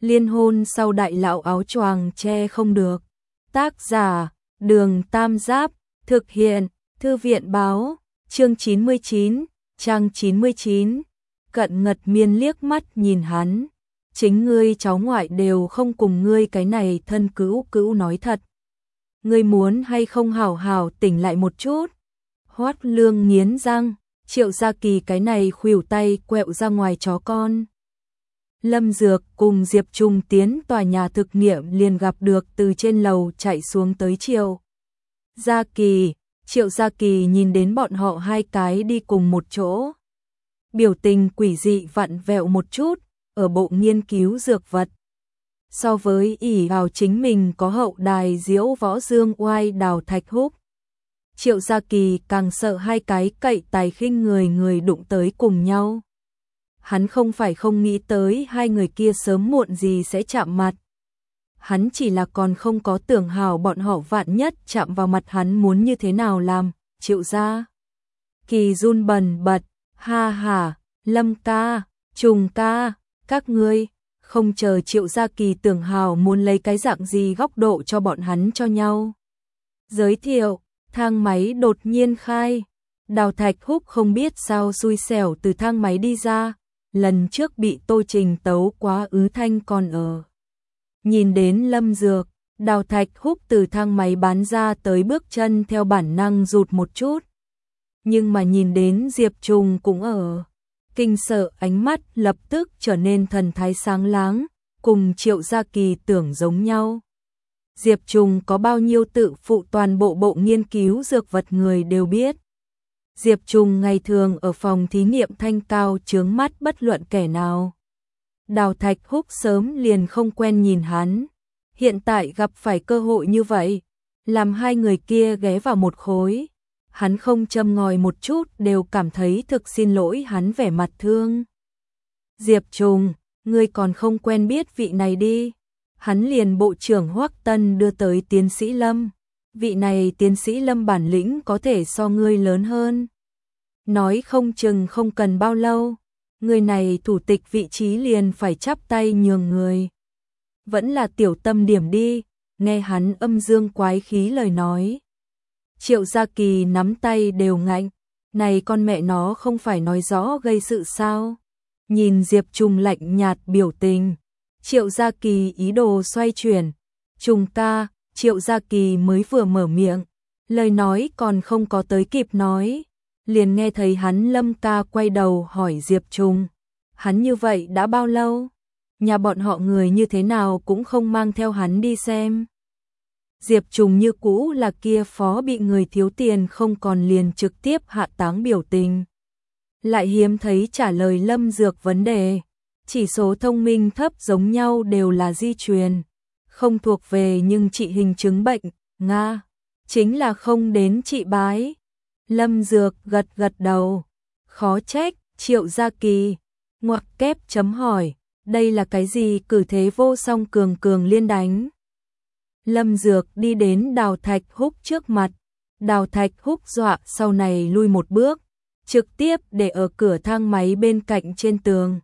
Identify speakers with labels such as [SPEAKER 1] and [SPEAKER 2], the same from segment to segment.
[SPEAKER 1] Liên hôn sau đại lão áo choàng che không được. Tác giả, Đường Tam Giáp, thực hiện, Thư viện báo, chương 99, trang 99. Cận Ngật Miên liếc mắt nhìn hắn. Chính ngươi cháu ngoại đều không cùng ngươi cái này thân cữu cữu nói thật. Ngươi muốn hay không hảo hảo tỉnh lại một chút. Hoát Lương nghiến răng, Triệu Gia Kỳ cái này khuỷu tay quẹo ra ngoài chó con. Lâm Dược cùng Diệp Trùng tiến tòa nhà thực nghiệm liền gặp được từ trên lầu chạy xuống tới Triệu Gia Kỳ. Triệu Gia Kỳ nhìn đến bọn họ hai cái đi cùng một chỗ. Biểu tình quỷ dị vặn vẹo một chút, ở bộ nghiên cứu dược vật. So với ỷ vào chính mình có hậu đài diễu võ dương oai Đào Thạch Húc, Triệu Gia Kỳ càng sợ hai cái cậy tài khinh người đụng tới cùng nhau. Hắn không phải không nghĩ tới hai người kia sớm muộn gì sẽ chạm mặt. Hắn chỉ là còn không có tưởng hào bọn họ vạn nhất chạm vào mặt hắn muốn như thế nào làm. Triệu Gia Kỳ run bần bật, ha ha, Lâm ca, Trùng ca, các ngươi. Không chờ Triệu Gia Kỳ tưởng hào muốn lấy cái dạng gì góc độ cho bọn hắn cho nhau giới thiệu, thang máy đột nhiên khai. Đào Thạch Húc không biết sao xui xẻo từ thang máy đi ra. Lần trước bị Tô Trình tấu quá ứ thanh còn ở. Nhìn đến Lâm Dược, Đào Thạch Húc từ thang máy bán ra tới bước chân theo bản năng rụt một chút. Nhưng mà nhìn đến Diệp Trùng cũng ở. Kinh sợ ánh mắt lập tức trở nên thần thái sáng láng, cùng Triệu Gia Kỳ tưởng giống nhau. Diệp Trùng có bao nhiêu tự phụ toàn bộ nghiên cứu dược vật người đều biết. Diệp Trùng ngày thường ở phòng thí nghiệm thanh cao chướng mắt bất luận kẻ nào. Đào Thạch Húc sớm liền không quen nhìn hắn. Hiện tại gặp phải cơ hội như vậy, làm hai người kia ghé vào một khối. Hắn không châm ngòi một chút đều cảm thấy thực xin lỗi hắn vẻ mặt thương. Diệp Trùng, ngươi còn không quen biết vị này đi. Hắn liền bộ trưởng Hoắc Tân đưa tới tiến sĩ Lâm. Vị này tiến sĩ Lâm bản lĩnh có thể so ngươi lớn hơn. Nói không chừng không cần bao lâu, người này thủ tịch vị trí liền phải chắp tay nhường người. Vẫn là tiểu tâm điểm đi, nghe hắn âm dương quái khí lời nói. Triệu Gia Kỳ nắm tay đều ngạnh, này con mẹ nó không phải nói rõ gây sự sao. Nhìn Diệp Trùng lạnh nhạt biểu tình, Triệu Gia Kỳ ý đồ xoay chuyển. Trùng ca, Triệu Gia Kỳ mới vừa mở miệng, lời nói còn không có tới kịp nói. Liền nghe thấy hắn Lâm ca quay đầu hỏi Diệp Trùng. Hắn như vậy đã bao lâu? Nhà bọn họ người như thế nào cũng không mang theo hắn đi xem. Diệp Trùng như cũ là kia phó bị người thiếu tiền không còn liền trực tiếp hạ táng biểu tình. Lại hiếm thấy trả lời Lâm Dược vấn đề. Chỉ số thông minh thấp giống nhau đều là di truyền. Không thuộc về nhưng trị hình chứng bệnh, Nga. Chính là không đến trị bái. Lâm Dược gật đầu. Khó trách, Triệu Gia Kỳ. Ngoặc kép chấm hỏi. Đây là cái gì cử thế vô song cường liên đánh. Lâm Dược đi đến Đào Thạch Húc trước mặt. Đào Thạch Húc dọa sau này lui một bước. Trực tiếp để ở cửa thang máy bên cạnh trên tường.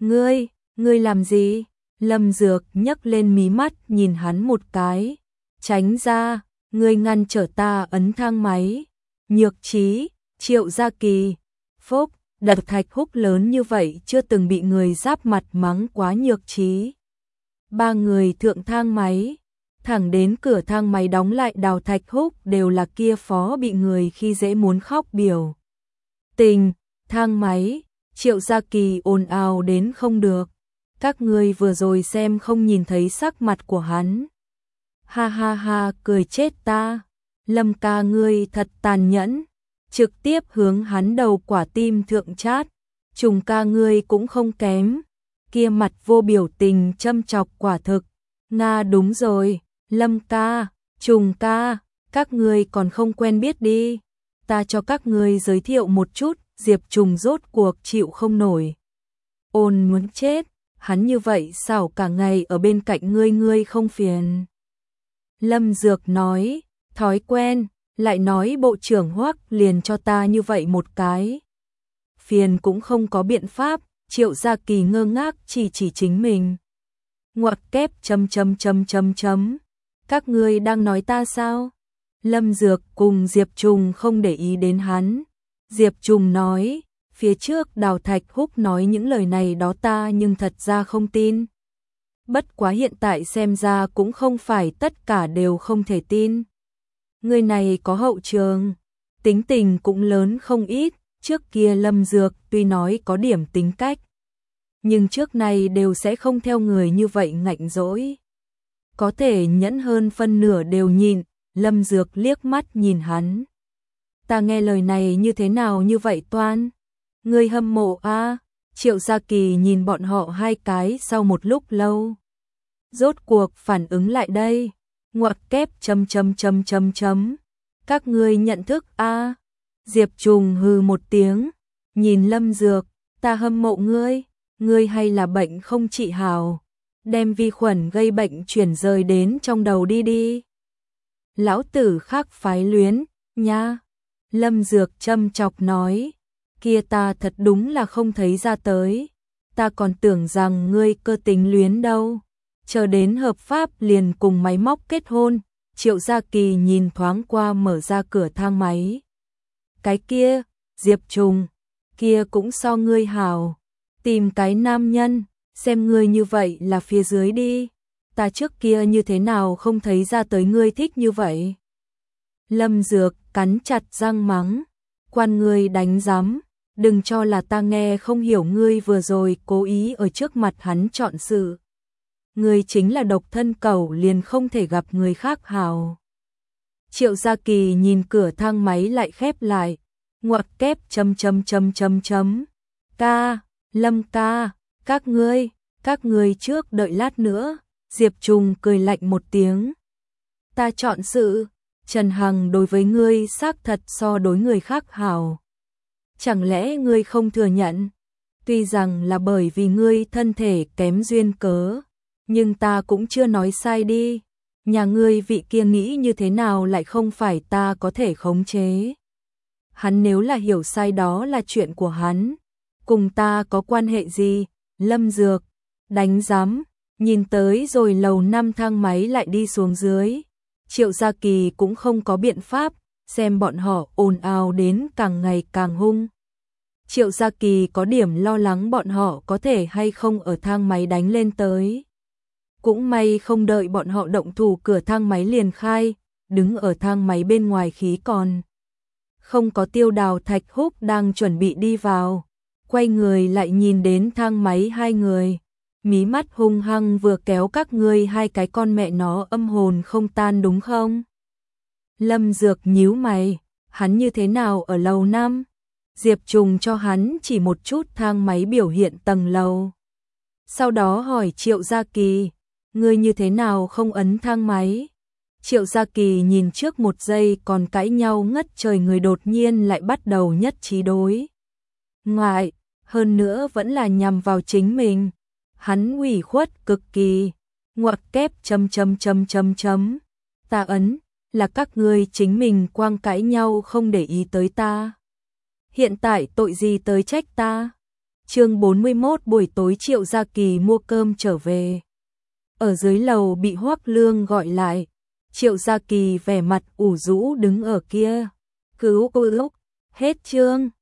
[SPEAKER 1] Ngươi làm gì? Lâm Dược nhấc lên mí mắt nhìn hắn một cái. Tránh ra, ngươi ngăn trở ta ấn thang máy. Nhược trí, Triệu Gia Kỳ. Phúc, Đào Thạch Húc lớn như vậy chưa từng bị người giáp mặt mắng quá nhược trí. Ba người thượng thang máy. Thẳng đến cửa thang máy đóng lại Đào Thạch Húc đều là kia phó bị người khi dễ muốn khóc biểu tình. Thang máy, Triệu Gia Kỳ ồn ào đến không được. Các ngươi vừa rồi xem không nhìn thấy sắc mặt của hắn. Ha ha ha, cười chết ta. Lâm ca ngươi thật tàn nhẫn. Trực tiếp hướng hắn đầu quả tim thượng chát. Trùng ca ngươi cũng không kém. Kia mặt vô biểu tình châm chọc quả thực. Nga đúng rồi, Lâm ca, Trùng ca, các ngươi còn không quen biết đi. Ta cho các ngươi giới thiệu một chút. Diệp Trùng rốt cuộc chịu không nổi. Ôn muốn chết, hắn như vậy sao cả ngày ở bên cạnh ngươi không phiền. Lâm Dược nói, thói quen, lại nói bộ trưởng Hoắc liền cho ta như vậy một cái. Phiền cũng không có biện pháp, Triệu Gia Kỳ ngơ ngác chỉ chính mình. ngoặc kép chấm. Các ngươi đang nói ta sao? Lâm Dược cùng Diệp Trùng không để ý đến hắn. Diệp Trùng nói, phía trước Đào Thạch Húc nói những lời này đó ta nhưng thật ra không tin. Bất quá hiện tại xem ra cũng không phải tất cả đều không thể tin. Người này có hậu trường, tính tình cũng lớn không ít, trước kia Lâm Dược tuy nói có điểm tính cách, nhưng trước này đều sẽ không theo người như vậy ngạnh dỗi. Có thể nhẫn hơn phân nửa đều nhịn, Lâm Dược liếc mắt nhìn hắn. Ta nghe lời này như thế nào như vậy Toan? Ngươi hâm mộ a? Triệu Gia Kỳ nhìn bọn họ hai cái sau một lúc lâu. Rốt cuộc phản ứng lại đây. Ngoặc kép chấm. Các ngươi nhận thức a? Diệp Trùng hừ một tiếng, nhìn Lâm Dược, ta hâm mộ ngươi hay là bệnh không trị hào, đem vi khuẩn gây bệnh chuyển rời đến trong đầu đi. Lão tử khác phái luyến, nha. Lâm Dược châm chọc nói, kia ta thật đúng là không thấy ra tới, ta còn tưởng rằng ngươi cơ tính luyến đâu, chờ đến hợp pháp liền cùng máy móc kết hôn. Triệu Gia Kỳ nhìn thoáng qua mở ra cửa thang máy. Cái kia, Diệp Trùng, kia cũng so ngươi hào, tìm cái nam nhân, xem ngươi như vậy là phía dưới đi, ta trước kia như thế nào không thấy ra tới ngươi thích như vậy. Lâm Dược cắn chặt răng mắng, quan ngươi đánh giám, đừng cho là ta nghe không hiểu ngươi vừa rồi cố ý ở trước mặt hắn chọn sự. Ngươi chính là độc thân cẩu liền không thể gặp người khác hào. Triệu Gia Kỳ nhìn cửa thang máy lại khép lại, ngoặc kép chấm. Ca, Lâm ca, các ngươi trước đợi lát nữa. Diệp Trùng cười lạnh một tiếng. Ta chọn sự, Trần Hằng đối với ngươi xác thật so đối người khác hào. Chẳng lẽ ngươi không thừa nhận? Tuy rằng là bởi vì ngươi thân thể kém duyên cớ, nhưng ta cũng chưa nói sai đi. Nhà ngươi vị kia nghĩ như thế nào lại không phải ta có thể khống chế. Hắn nếu là hiểu sai đó là chuyện của hắn, cùng ta có quan hệ gì? Lâm Dược, đánh giám, nhìn tới rồi lầu 5 thang máy lại đi xuống dưới. Triệu Gia Kỳ cũng không có biện pháp, xem bọn họ ồn ào đến càng ngày càng hung. Triệu Gia Kỳ có điểm lo lắng bọn họ có thể hay không ở thang máy đánh lên tới. Cũng may không đợi bọn họ động thủ cửa thang máy liền khai, đứng ở thang máy bên ngoài khí còn. Không có Tiêu Đào Thạch Húc đang chuẩn bị đi vào, quay người lại nhìn đến thang máy hai người. Mí mắt hung hăng vừa kéo các ngươi hai cái con mẹ nó âm hồn không tan đúng không? Lâm Dược nhíu mày, hắn như thế nào ở lầu 5? Diệp Trùng cho hắn chỉ một chút thang máy biểu hiện tầng lầu. Sau đó hỏi Triệu Gia Kỳ, ngươi như thế nào không ấn thang máy? Triệu Gia Kỳ nhìn trước một giây còn cãi nhau ngất trời người đột nhiên lại bắt đầu nhất trí đối ngoại, hơn nữa vẫn là nhằm vào chính mình. Hắn ủy khuất cực kỳ, ngoặc kép chấm. Ta ấn, là các ngươi chính mình quang cãi nhau không để ý tới ta. Hiện tại tội gì tới trách ta? Chương 41 buổi tối Triệu Gia Kỳ mua cơm trở về. Ở dưới lầu bị Hoắc Lương gọi lại, Triệu Gia Kỳ vẻ mặt ủ rũ đứng ở kia. Cứu cô úc, hết chương.